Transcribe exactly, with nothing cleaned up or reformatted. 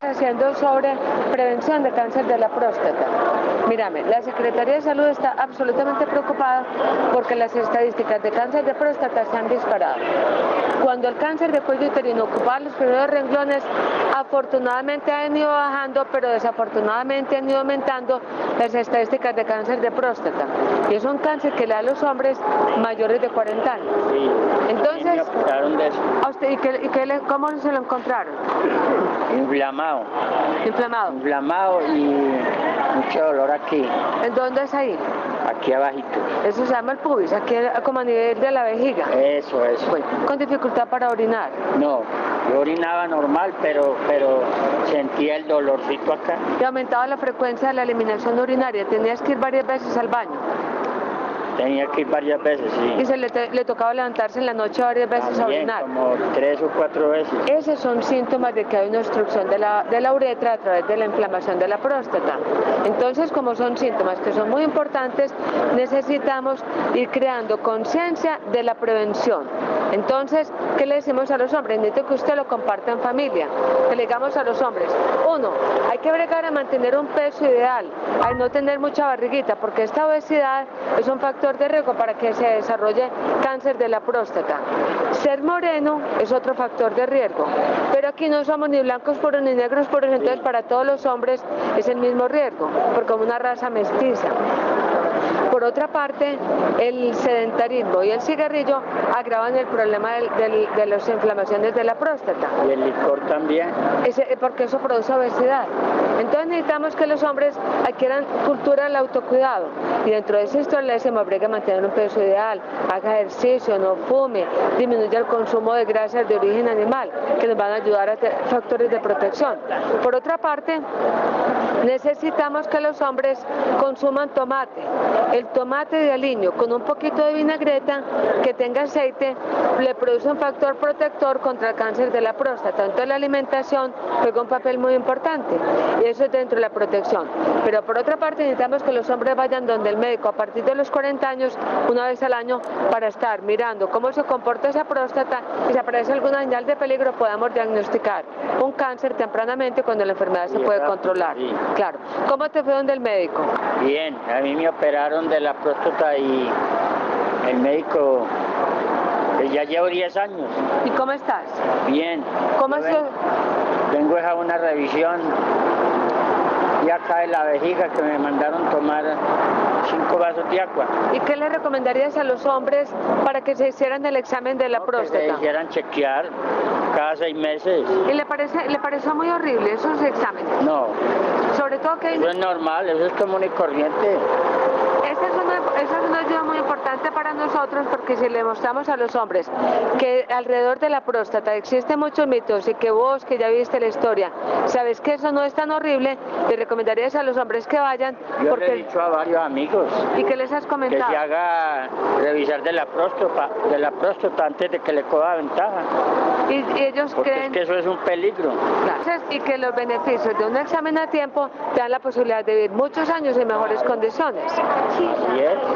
Haciendo sobre prevención de cáncer de la próstata. Mírame, la Secretaría de Salud está absolutamente preocupada porque las estadísticas de cáncer de próstata se han disparado. Cuando el cáncer de cuello uterino ocupaba los primeros renglones, afortunadamente han ido bajando, pero desafortunadamente han ido aumentando las estadísticas de cáncer de próstata. Y es un cáncer que le da a los hombres mayores de cuarenta años. Sí, entonces, me operaron de eso. ¿a usted, ¿y, qué, y qué le, cómo se lo encontraron? Inflamado. Inflamado. Inflamado y mucho dolor aquí. ¿En dónde es ahí? Aquí abajito. Eso se llama el pubis, aquí como a nivel de la vejiga. Eso, eso. Bueno, con dificultad para orinar. No, yo orinaba normal, pero, pero sentía el dolorcito acá. ¿Y aumentaba la frecuencia de la eliminación urinaria? ¿Tenías que ir varias veces al baño? Tenía que ir varias veces, sí. ¿Y se le, te, le tocaba levantarse en la noche varias veces También, a orinar? como tres o cuatro veces. Esos son síntomas de que hay una obstrucción de la, de la uretra a través de la inflamación de la próstata. Entonces, como son síntomas que son muy importantes, necesitamos ir creando conciencia de la prevención. Entonces, ¿qué le decimos a los hombres? Necesito que usted lo comparta en familia. Que le digamos a los hombres, uno, hay que bregar a mantener un peso ideal, a no tener mucha barriguita, porque esta obesidad es un factor de riesgo para que se desarrolle cáncer de la próstata. Ser moreno es otro factor de riesgo, pero aquí no somos ni blancos puros ni negros puros, entonces para todos los hombres es el mismo riesgo, porque como una raza mestiza. Por otra parte, el sedentarismo y el cigarrillo agravan el problema del, del, de las inflamaciones de la próstata. Y el licor también. Ese, porque eso produce obesidad. Entonces necesitamos que los hombres adquieran cultura del autocuidado. Y dentro de esa historia le decimos, bregue a mantener un peso ideal, haga ejercicio, no fume, disminuya el consumo de grasas de origen animal, que nos van a ayudar a tener factores de protección. Por otra parte, necesitamos que los hombres consuman tomate. El tomate de aliño con un poquito de vinagreta que tenga aceite le produce un factor protector contra el cáncer de la próstata. Entonces la alimentación juega un papel muy importante y eso es dentro de la protección. Pero por otra parte necesitamos que los hombres vayan donde el médico a partir de los cuarenta años, una vez al año, para estar mirando cómo se comporta esa próstata y si aparece alguna señal de peligro podamos diagnosticar un cáncer tempranamente cuando la enfermedad se puede controlar. Sí. Claro. ¿Cómo te fue donde el médico? Bien, a mí me operaron de la próstata y el médico, pues ya llevo diez años. ¿Y cómo estás? Bien. ¿Cómo ha sido? Vengo a una revisión y acá en la vejiga que me mandaron tomar cinco vasos de agua. ¿Y qué le recomendarías a los hombres para que se hicieran el examen de la no, próstata? Que se hicieran chequear cada seis meses. ¿Y le parece, le pareció muy horrible esos exámenes? No. Sobre todo que... Eso es normal, eso es común y corriente. Esa es una, esa es una ayuda muy importante para nosotros porque si le mostramos a los hombres que alrededor de la próstata existen muchos mitos y que vos, que ya viste la historia, sabes que eso no es tan horrible, le recomendarías a los hombres que vayan. Yo porque... le he dicho a varios amigos. ¿Y qué les has comentado? Que se haga revisar de la próstata, de la próstata antes de que le coja ventaja. Y, y ellos porque creen... es que eso es un peligro. Claro. Y que los beneficios de un examen a tiempo te dan la posibilidad de vivir muchos años en mejores condiciones. Así es.